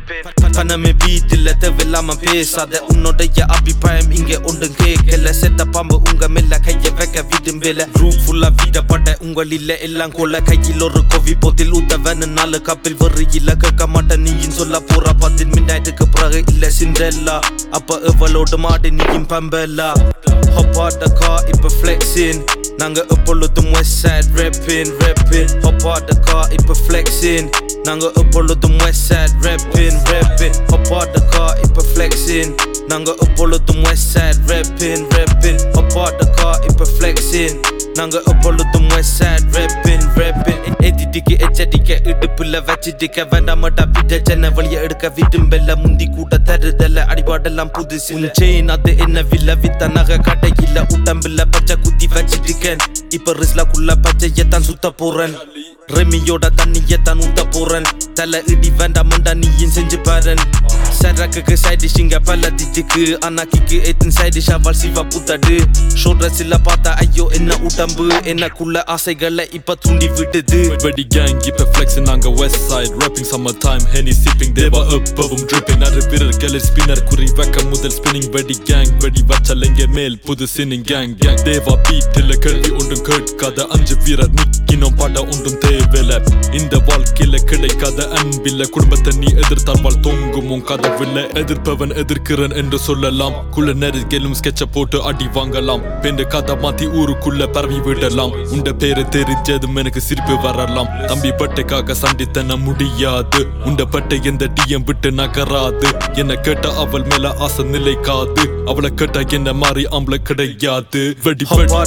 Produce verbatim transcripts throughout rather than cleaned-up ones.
பணமே வீட்டில் தேவையில்லாம பேசாத உன்னோடைய அபிப்பிராயம் இங்கே ஒன்றும் கேட்கல செத்த பாம்பு உங்க மேல கைய வைக்க விரும்பல ரூம் ஃபுல்லா வீடப்பட்ட உங்களில் எல்லாம் கொள்ள கையில் ஒரு கோவி போத்தில் ஊத்தவன்னு நாலு கப்பில் வெறியில கேட்க மாட்டேன் நீயும் சொல்ல போற பத்து மினிட்டுக்கு பிறகு இல்ல சிண்டெல்லா அப்ப எவ்வளோடு மாடு நீயும் பம்பெல்லா Hop out the car, இப்ப flexing நாங்க எப்பொழுதும் west side rapping, rapping Hop out the car, இப்ப flexing நாங்க எப்பொழுதும் west side rapping, rapping Hop out the car, இப்ப flexing நாங்க எப்பொழுதும் west side rapping, rapping Hop out the car, இப்ப flexing நாங்க எப்பொழுதும் west side rapping, rapping ஏத்திடிக்கு எச்சடிக்க இடுப்புல வச்சிடிக்க வேண்டாமட்டா பிட்ட சென்ன வழிய எடுக்க விரும்பல முந்தி கூட்ட தருதல அடிபாடெல்லாம் புதுசு செயின் அது என்ன வில்ல வித்த நகை கடையில உடம்புல பச்சை குத்தி வச்சிருக்கேன் இப்ப ரிஸ்லாக்குள்ள பச்சையத்தான் சுத்த போறேன் ரெமியோட தண்ணியத்தான் ஊத்த போறேன் தலை இடி வேண்டாமண்டா நீயும் செஞ்சு பாரன் சரக்குக்கு சைடிஷ் இங்க பல திட்டுக்கு ஆனா கிக்கு ஏத்தின் சைடிஷ் அவள் சிவா புத்தடு ஷோல்டர் சில பார்த்தா ஐயோ என்ன உடம்பு எனக்குள்ள ஆசைகளை இப்ப தூண்டி விடுது Ready gang இப்ப flexing நாங்க west side rapping summertime Henny sipping தேவா எப்பவும் dripping அரு வீரர்கள் ஸ்பின்னர் குறி வைக்க முதல் spinning Ready gang ready வச்சலங்க மேல் புது sinning gang gang தேவா beat இல்ல கேள்வி ஒன்றும் கேட்காத அஞ்சு வீரர் நிக்கினோம் பாட ஒன்றும் தேவையில்ல இந்த வாழ்க்கையில கிடைக்காத அன்பில்ல குடும்பத்தை நீ எதிர்த்தால் வாழ் தொங்கும் உன் கதவில்ல எதிர்ப்பவன் எதிர்க்கிறன் என்று சொல்லலாம் குள்ள நெருங்கலும் ஸ்கெட்ச போட்டு அடி வாங்கலாம் பெண்டு கதை மாத்தி ஊருக்குள்ள பரவி விடலாம் உண்ட பேரு தெரிஞ்சதும் எனக்கு சிரிப்பு வரலாம் தம்பி பட்டைக்காக சண்டித்தன முடியாது உண்ட பட்டை எந்த டிஎம் விட்டு நகராது என்ன கேட்ட அவள் மேல ஆசை நிலைக்காது அவளை கேட்ட என்ன மாறி ஆம்பளை கிடையாது வெடி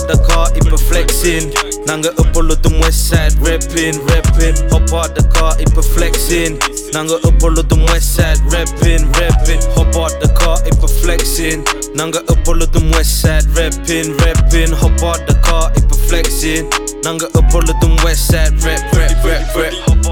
நாங்க எப்பொழுதும் west side rapping, rapping Hop out the car, இப்ப flexing நாங்க எப்பொழுதும் west side rapping, rapping Hop out the car, இப்ப flexing நாங்க எப்பொழுதும் west side rapping, rapping Hop out the car, இப்ப flexing நாங்க எப்பொழுதும் west side rap, rap, rap, rap